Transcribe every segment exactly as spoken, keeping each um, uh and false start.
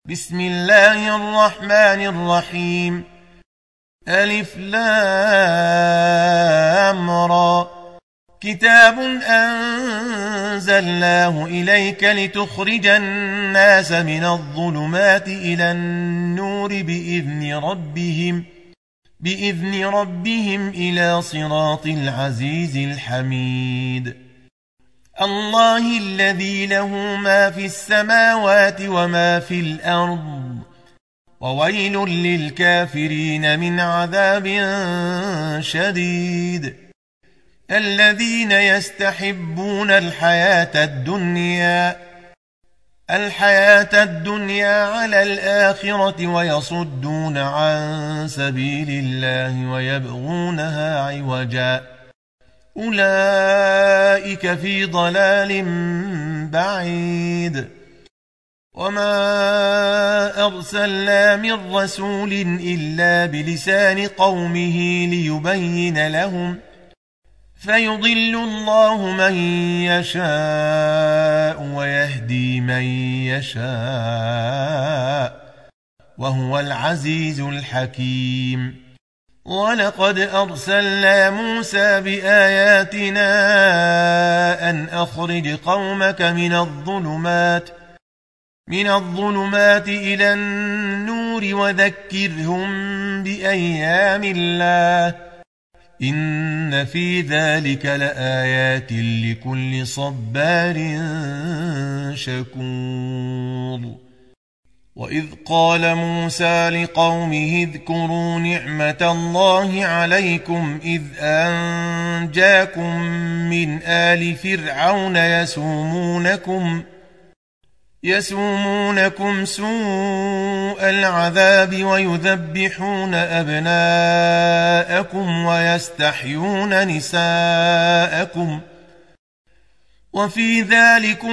بسم الله الرحمن الرحيم. ألف لام را. كتاب أنزلناه إليك لتخرج الناس من الظلمات إلى النور بإذن ربهم بإذن ربهم إلى صراط العزيز الحميد. الله الذي له ما في السماوات وما في الأرض، وويل للكافرين من عذاب شديد. الذين يستحبون الحياة الدنيا الحياة الدنيا على الآخرة ويصدون عن سبيل الله ويبغونها عوجا، أولئك في ضلال بعيد. وما أرسلنا من رسول إلا بلسان قومه ليبين لهم، فيضل الله من يشاء ويهدي من يشاء، وهو العزيز الحكيم. ولقد أرسلنا موسى بآياتنا أن أخرج قومك من الظلمات من الظلمات إلى النور وذكرهم بأيام الله، إن في ذلك لآيات لكل صبار شكور. وإذ قال موسى لقومه اذكروا نعمة الله عليكم إذ أنجاكم من آل فرعون يسومونكم يسومونكم سوء العذاب ويذبحون أبناءكم ويستحيون نساءكم، وفي ذلكم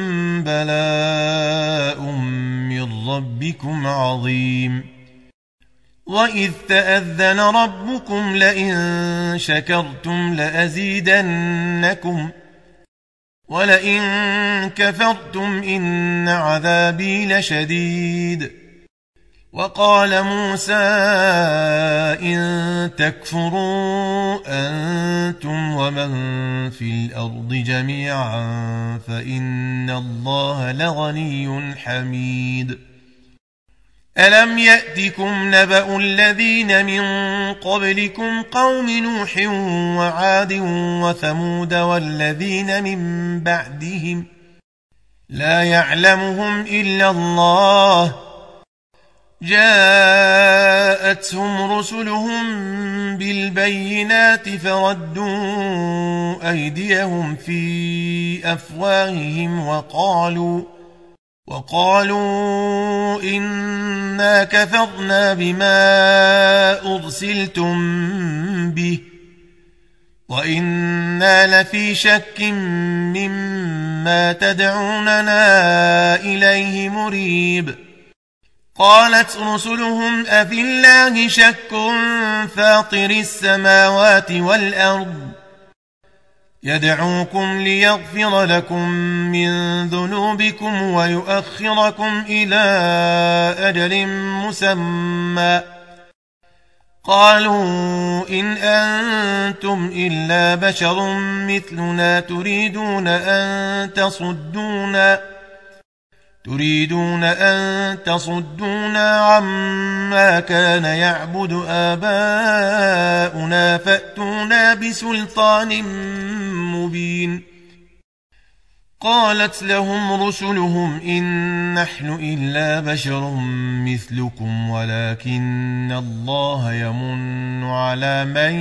بلاء من ربكم عظيم. وإذ تأذن ربكم لئن شكرتم لأزيدنكم ولئن كفرتم إن عذابي لشديد. وقال موسى إن تكفروا أنتم ومن في الأرض جميعا فإن الله لغني حميد. ألم يأتكم نبأ الذين من قبلكم قوم نوح وعاد وثمود والذين من بعدهم لا يعلمهم إلا الله، جاءتهم رسلهم بالبينات فردوا أيديهم في أفواههم وقالوا وقالوا إنا كفرنا بما أرسلتم به وإنا لفي شك مما تدعوننا إليه مريب. قالت رسلهم أفي الله شك فاطر السماوات والأرض يدعوكم ليغفر لكم من ذنوبكم ويؤخركم إلى أجل مسمى، قالوا إن أنتم إلا بشر مثلنا تريدون أن تصدونا تريدون أن تصدونا عما كان يعبد آباؤنا فأتونا بسلطان مبين. قالت لهم رسلهم إن نحن إلا بشر مثلكم ولكن الله يمن على من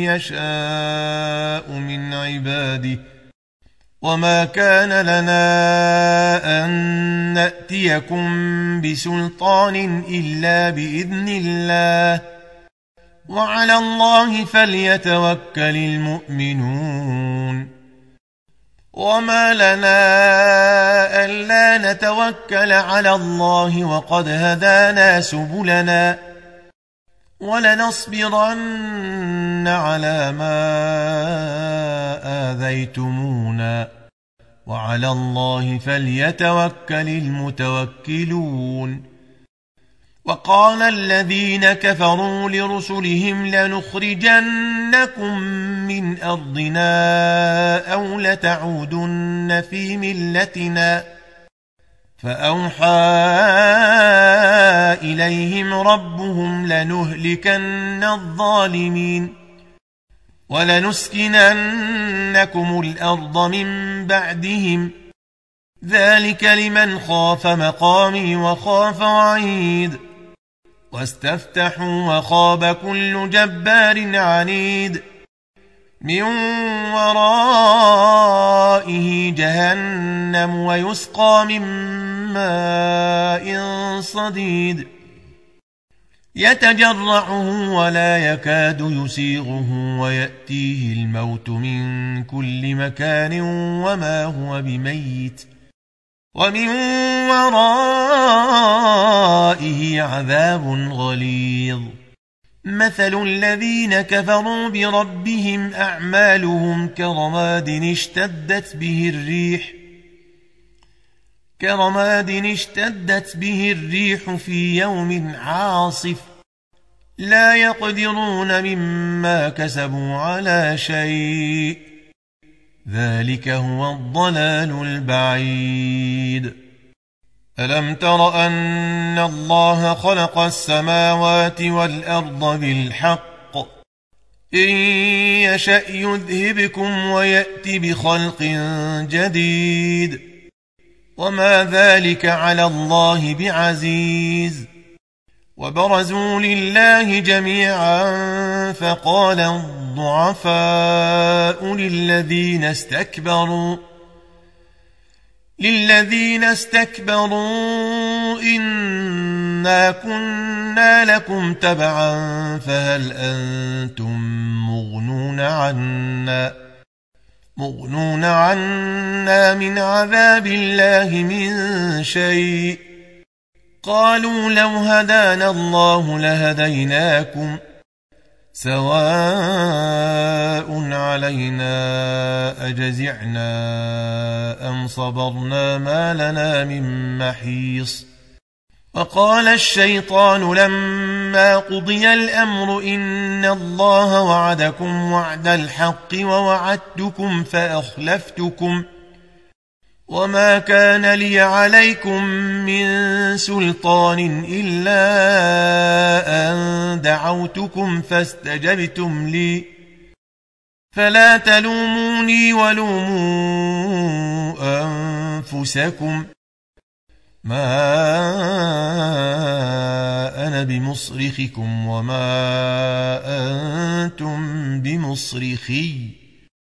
يشاء من عباده، وما كان لنا أن نأتيكم بسلطان إلا بإذن الله، وعلى الله فليتوكل المؤمنون. وما لنا ألا نتوكل على الله وقد هدانا سبلنا ولنصبرن على ما آذيتمونا وعلى الله فليتوكل المتوكلون. وقال الذين كفروا لرسلهم لنخرجنكم من أرضنا أو لتعودن في ملتنا فأوحى إليهم ربهم لنهلكن الظالمين ولنسكننكم الأرض من بعدهم ذلك لمن خاف مقامي وخاف وعيد واستفتحوا وخاب كل جبار عنيد من ورائه جهنم ويسقى من ماء صديد يتجرعه ولا يكاد يسيغه ويأتيه الموت من كل مكان وما هو بميت ومن ورائه عذاب غليظ مثل الذين كفروا بربهم أعمالهم كرماد اشتدت به الريح كرماد اشتدت به الريح في يوم عاصف لا يقدرون مما كسبوا على شيء ذلك هو الضلال البعيد ألم تر أن الله خلق السماوات والأرض بالحق إن يشأ يذهبكم ويأتي بخلق جديد وما ذلك على الله بعزيز وبرزوا لله جميعا فقال الضعفاء للذين استكبروا للذين استكبروا إنا كنا لكم تبعا فهل أنتم مغنون عنا مغنون عنا من عذاب الله من شيء قالوا لو هدانا الله لهديناكم سواء علينا أجزعنا أم صبرنا ما لنا من محيص وقال الشيطان لما قضي الأمر إن الله وعدكم وعد الحق ووعدتكم فأخلفتكم وما كان لي عليكم من سلطان إلا أن دعوتكم فاستجبتم لي فلا تلوموني ولوموا أنفسكم ما أنا بمصرخكم وما أنتم بمصرخي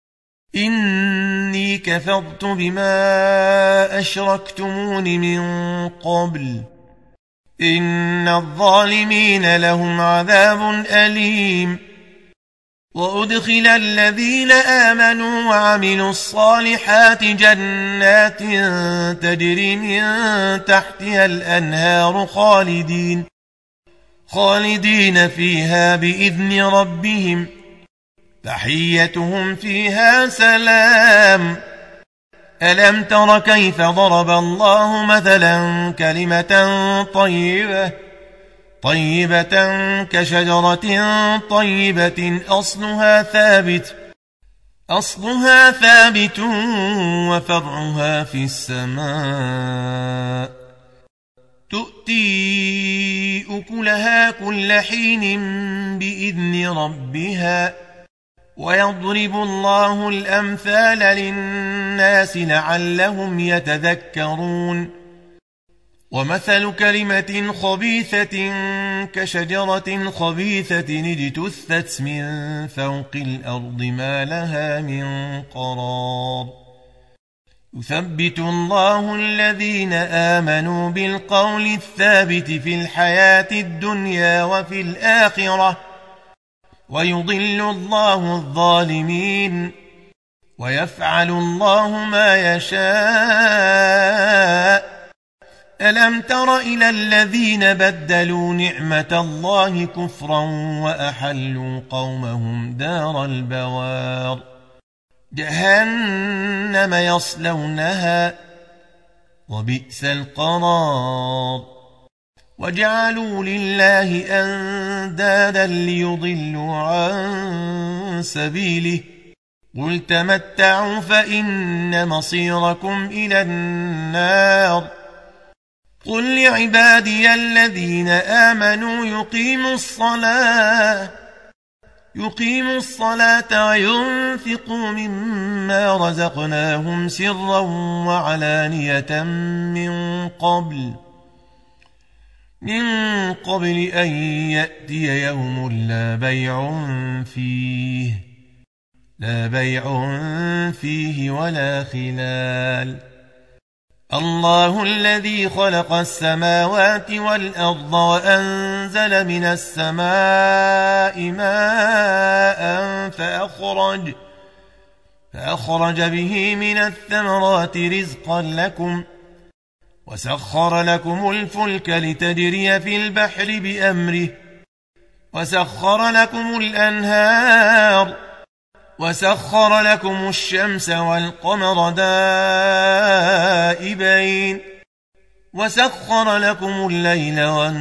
إني كفرت بما أشركتمون من قبل إن الظالمين لهم عذاب أليم وأدخل الذين آمنوا وعملوا الصالحات جنات تجري من تحتها الأنهار خالدين خالدين فيها بإذن ربهم تحيتهم فيها سلام ألم تر كيف ضرب الله مثلا كلمة طيبة طيبة كشجرة طيبة أصلها ثابت أصلها ثابت وفرعها في السماء تؤتي أكلها كل حين بإذن ربها ويضرب الله الأمثال للناس لعلهم يتذكرون ومثل كلمة خبيثة كشجرة خبيثة اجتثت من فوق الأرض ما لها من قرار يثبت الله الذين آمنوا بالقول الثابت في الحياة الدنيا وفي الآخرة ويضل الله الظالمين ويفعل الله ما يشاء ألم تر إلى الذين بدلوا نعمة الله كفرا وأحلوا قومهم دار البوار جهنم يصلونها وبئس القرار وجعلوا لله أندادا ليضلوا عن سبيله قل تمتعوا فإن مصيركم إلى النار قل لعبادي الذين آمنوا يقيموا الصلاة يقيموا الصلاة وينفقوا مما رزقناهم سرا وعلانية من قبل من قبل أن يأتي يوم لا بيع فيه لا بيع فيه ولا خلال الله الذي خلق السماوات والأرض وأنزل من السماء ماء فأخرج, فأخرج به من الثمرات رزقا لكم وسخر لكم الفلك لتجري في البحر بأمره وسخر لكم الأنهار وسخر لكم الشمس والقمر دائبين وسخر لكم الليل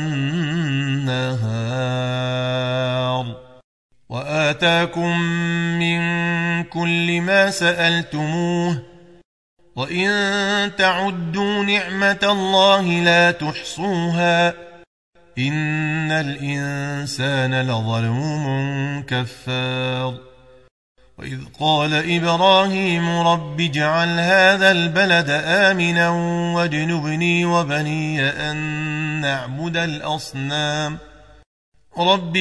والنهار وآتاكم من كل ما سألتموه وإن تعدوا نعمة الله لا تحصوها إن الإنسان لظلوم كفار وإذ قال إبراهيم رب اجعل هذا البلد آمنا واجنبني وبني أن نعبد الأصنام رب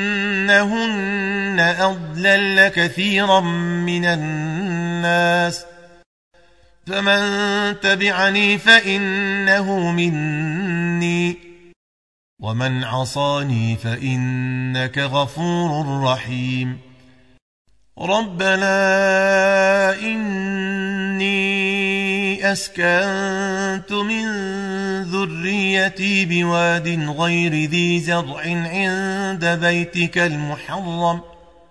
إنهن أضللن كثيرا من الناس فمن تبعني فإنه مني ومن عصاني فإنك غفور رحيم ربنا إني أسكنت من ذريتي بواد غير ذي زرع عند بيتك المحرم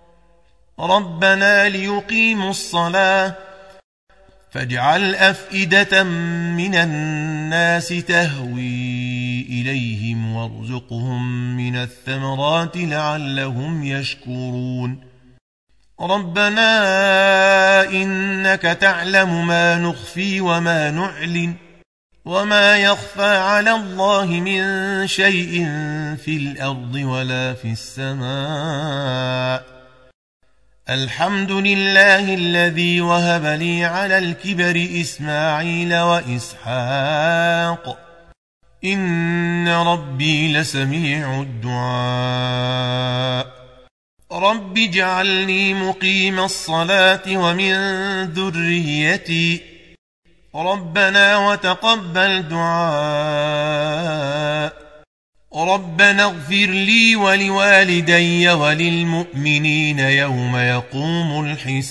ربنا ليقيموا الصلاة فاجعل أفئدة من الناس تهوي إليهم وارزقهم من الثمرات لعلهم يشكرون ربنا إنك تعلم ما نخفي وما نعلن وما يخفى على الله من شيء في الأرض ولا في السماء الحمد لله الذي وهب لي على الكبر إسماعيل وإسحاق إن ربي لسميع الدعاء رب اجعلني مقيم الصلاة ومن ذريتي ربنا وتقبل دعاء ربنا اغفر لي ولوالدي وللمؤمنين يوم يقوم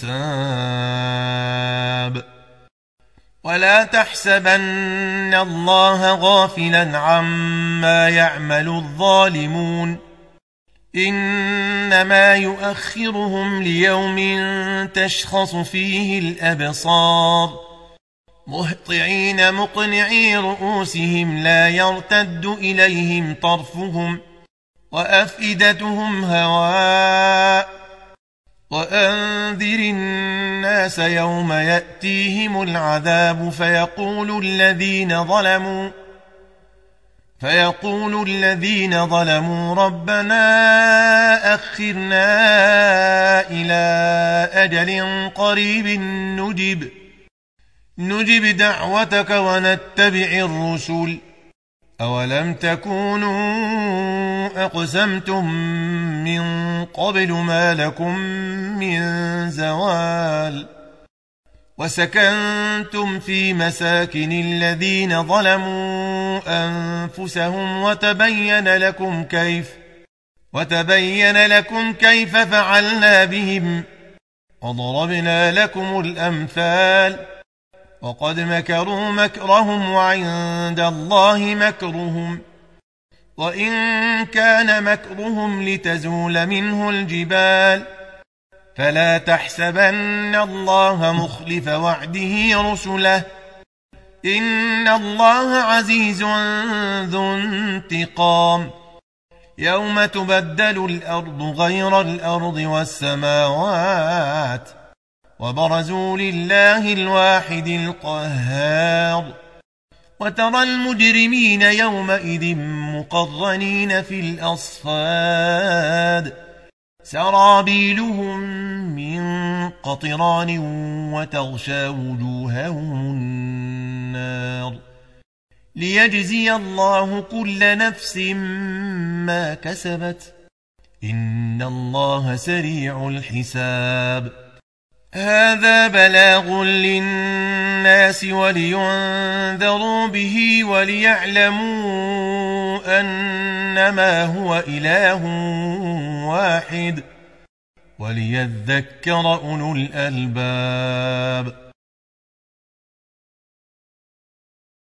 الحساب ولا تحسبن الله غافلا عما يعمل الظالمون إنما يؤخرهم ليوم تشخص فيه الأبصار مهطعين مقنعي رؤوسهم لا يرتد إليهم طرفهم وأفئدتهم هواء وأنذر الناس يوم يأتيهم العذاب فيقول الذين ظلموا فيقول الذين ظلموا ربنا أخرنا إلى أجل قريب نجب نجب دعوتك ونتبع الرسل أولم تكونوا أقسمتم من قبل ما لكم من زوال وسكنتم في مساكن الذين ظلموا أنفسهم وتبين لكم كيف وتبين لكم كيف فعلنا بهم وضربنا لكم الأمثال وقد مكروا مكرهم وعند الله مكرهم وإن كان مكرهم لتزول منه الجبال فلا تحسبن الله مخلف وعده رسله إن الله عزيز ذو انتقام يوم تبدل الأرض غير الأرض والسماوات وبرزوا لله الواحد القهار وترى المجرمين يومئذ مقرنين في الأصفاد سرابيلهم من قطران وتغشى وجوههم النار ليجزي الله كل نفس ما كسبت إن الله سريع الحساب هذا بلاغ للناس ولينذروا به وليعلموا أنما هو إله واحد وليذكر أولو الألباب